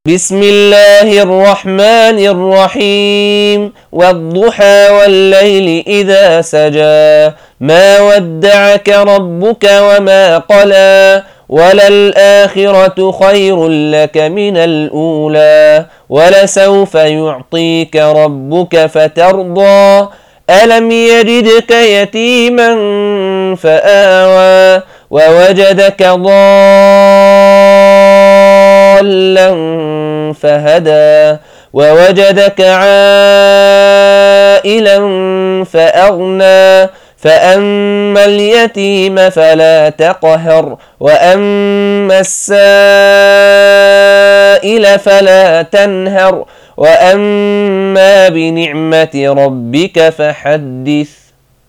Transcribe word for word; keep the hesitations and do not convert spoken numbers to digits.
بسم الله الرحمن الرحيم والضحى والليل إذا سجى ما ودعك ربك وما قلى وللآخرة خير لك من الأولى ولسوف يعطيك ربك فترضى ألم يجدك يتيما فآوى ووجدك ضالا فهدى ووجدك عائلا فأغنى فأما اليتيم فلا تقهر وأما السائل فلا تنهر وأما بنعمة ربك فحدث.